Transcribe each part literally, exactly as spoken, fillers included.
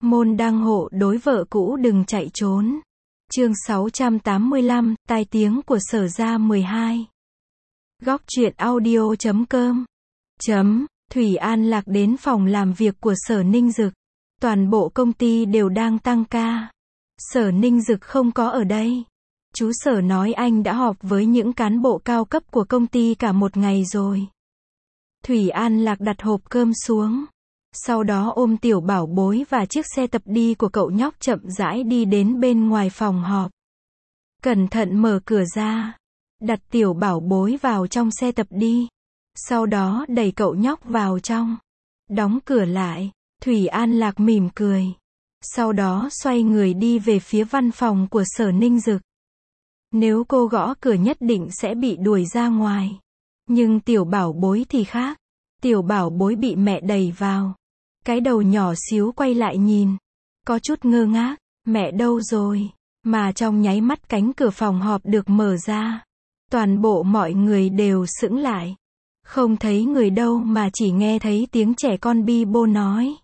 Môn đăng hộ đối vợ cũ đừng chạy trốn. Chương sáu trăm tám mươi lăm, tai tiếng của Sở Gia mười hai. Góc truyện audio chấm com. Chấm, Thủy An Lạc đến phòng làm việc của Sở Ninh Dực. Toàn bộ công ty đều đang tăng ca. Sở Ninh Dực không có ở đây. Chú Sở nói anh đã họp với những cán bộ cao cấp của công ty cả một ngày rồi. Thủy An Lạc đặt hộp cơm xuống. Sau đó ôm tiểu bảo bối và chiếc xe tập đi của cậu nhóc chậm rãi đi đến bên ngoài phòng họp. Cẩn thận mở cửa ra. Đặt tiểu bảo bối vào trong xe tập đi. Sau đó đẩy cậu nhóc vào trong. Đóng cửa lại. Thủy An Lạc mỉm cười. Sau đó xoay người đi về phía văn phòng của Sở Ninh Dực. Nếu cô gõ cửa nhất định sẽ bị đuổi ra ngoài. Nhưng tiểu bảo bối thì khác. Tiểu bảo bối bị mẹ đẩy vào. Cái đầu nhỏ xíu quay lại nhìn. Có chút ngơ ngác. Mẹ đâu rồi? Mà trong nháy mắt cánh cửa phòng họp được mở ra. Toàn bộ mọi người đều sững lại. Không thấy người đâu mà chỉ nghe thấy tiếng trẻ con bi bô nói.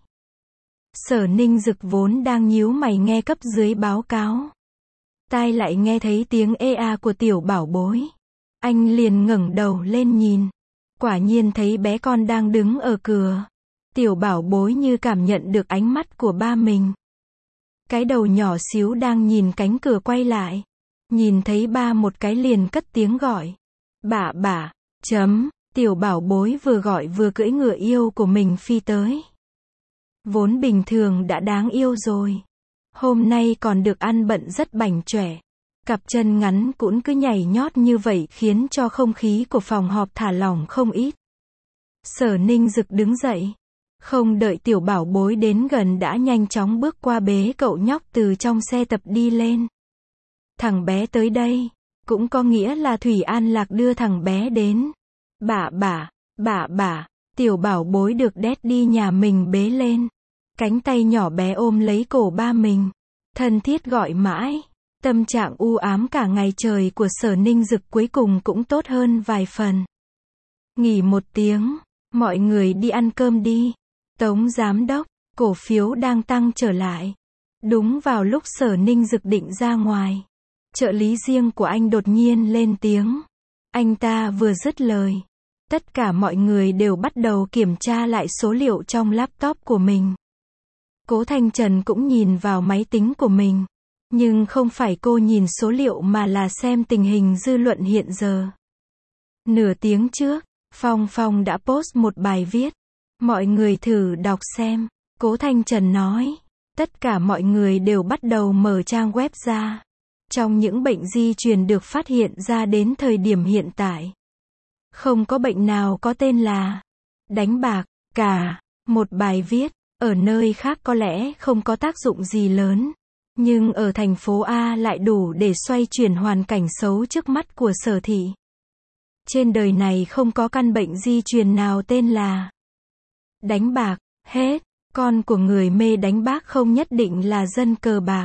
Sở Ninh Dực vốn đang nhíu mày nghe cấp dưới báo cáo. Tai lại nghe thấy tiếng ê a của tiểu bảo bối. Anh liền ngẩng đầu lên nhìn. Quả nhiên thấy bé con đang đứng ở cửa. Tiểu bảo bối như cảm nhận được ánh mắt của ba mình. Cái đầu nhỏ xíu đang nhìn cánh cửa quay lại. Nhìn thấy ba một cái liền cất tiếng gọi. Bả bả, chấm, tiểu bảo bối vừa gọi vừa cưỡi ngựa yêu của mình phi tới. Vốn bình thường đã đáng yêu rồi. Hôm nay còn được ăn bận rất bảnh chỏe. Cặp chân ngắn cũng cứ nhảy nhót như vậy khiến cho không khí của phòng họp thả lỏng không ít. Sở Ninh Dực đứng dậy. Không đợi tiểu bảo bối đến gần đã nhanh chóng bước qua bế cậu nhóc từ trong xe tập đi lên. Thằng bé tới đây. Cũng có nghĩa là Thủy An Lạc đưa thằng bé đến. Bả bả, bả bả. Tiểu bảo bối được đét đi nhà mình bế lên. Cánh tay nhỏ bé ôm lấy cổ ba mình. Thân thiết gọi mãi. Tâm trạng u ám cả ngày trời của Sở Ninh Dực cuối cùng cũng tốt hơn vài phần. Nghỉ một tiếng. Mọi người đi ăn cơm đi. Tống giám đốc, cổ phiếu đang tăng trở lại. Đúng vào lúc Sở Ninh Dực định ra ngoài. Trợ lý riêng của anh đột nhiên lên tiếng. Anh ta vừa dứt lời. Tất cả mọi người đều bắt đầu kiểm tra lại số liệu trong laptop của mình. Cố Thanh Trần cũng nhìn vào máy tính của mình. Nhưng không phải cô nhìn số liệu mà là xem tình hình dư luận hiện giờ. Nửa tiếng trước, Phong Phong đã post một bài viết. Mọi người thử đọc xem. Cố Thanh Trần nói. Tất cả mọi người đều bắt đầu mở trang web ra. Trong những bệnh di truyền được phát hiện ra đến thời điểm hiện tại. Không có bệnh nào có tên là đánh bạc cả. Một bài viết. Ở nơi khác có lẽ không có tác dụng gì lớn. Nhưng ở thành phố A lại đủ để xoay chuyển hoàn cảnh xấu trước mắt của Sở thị. Trên đời này không có căn bệnh di truyền nào tên là đánh bạc, hết. Con của người mê đánh bạc không nhất định là dân cờ bạc.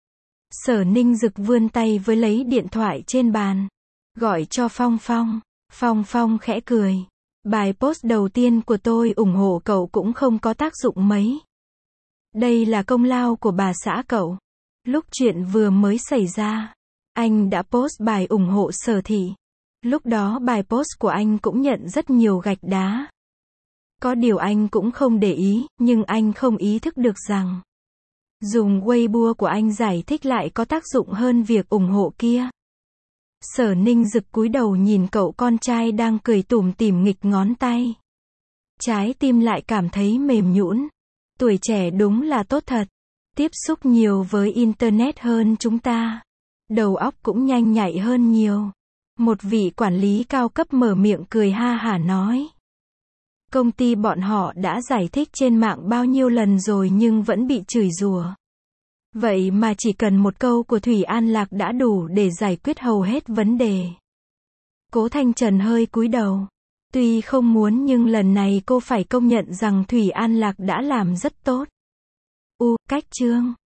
Sở Ninh Dực vươn tay với lấy điện thoại trên bàn. Gọi cho Phong Phong. Phong Phong khẽ cười. Bài post đầu tiên của tôi ủng hộ cậu cũng không có tác dụng mấy. Đây là công lao của bà xã cậu. Lúc chuyện vừa mới xảy ra, anh đã post bài ủng hộ Sở thị. Lúc đó bài post của anh cũng nhận rất nhiều gạch đá. Có điều anh cũng không để ý, nhưng anh không ý thức được rằng dùng Weibo của anh giải thích lại có tác dụng hơn việc ủng hộ kia. Sở Ninh Dực cúi đầu nhìn cậu con trai đang cười tủm tỉm nghịch ngón tay. Trái tim lại cảm thấy mềm nhũn. Tuổi trẻ đúng là tốt thật. Tiếp xúc nhiều với Internet hơn chúng ta. Đầu óc cũng nhanh nhạy hơn nhiều. Một vị quản lý cao cấp mở miệng cười ha hả nói. Công ty bọn họ đã giải thích trên mạng bao nhiêu lần rồi nhưng vẫn bị chửi rủa. Vậy mà chỉ cần một câu của Thủy An Lạc đã đủ để giải quyết hầu hết vấn đề. Cố Thanh Trần hơi cúi đầu. Tuy không muốn nhưng lần này cô phải công nhận rằng Thủy An Lạc đã làm rất tốt. U, cách chương.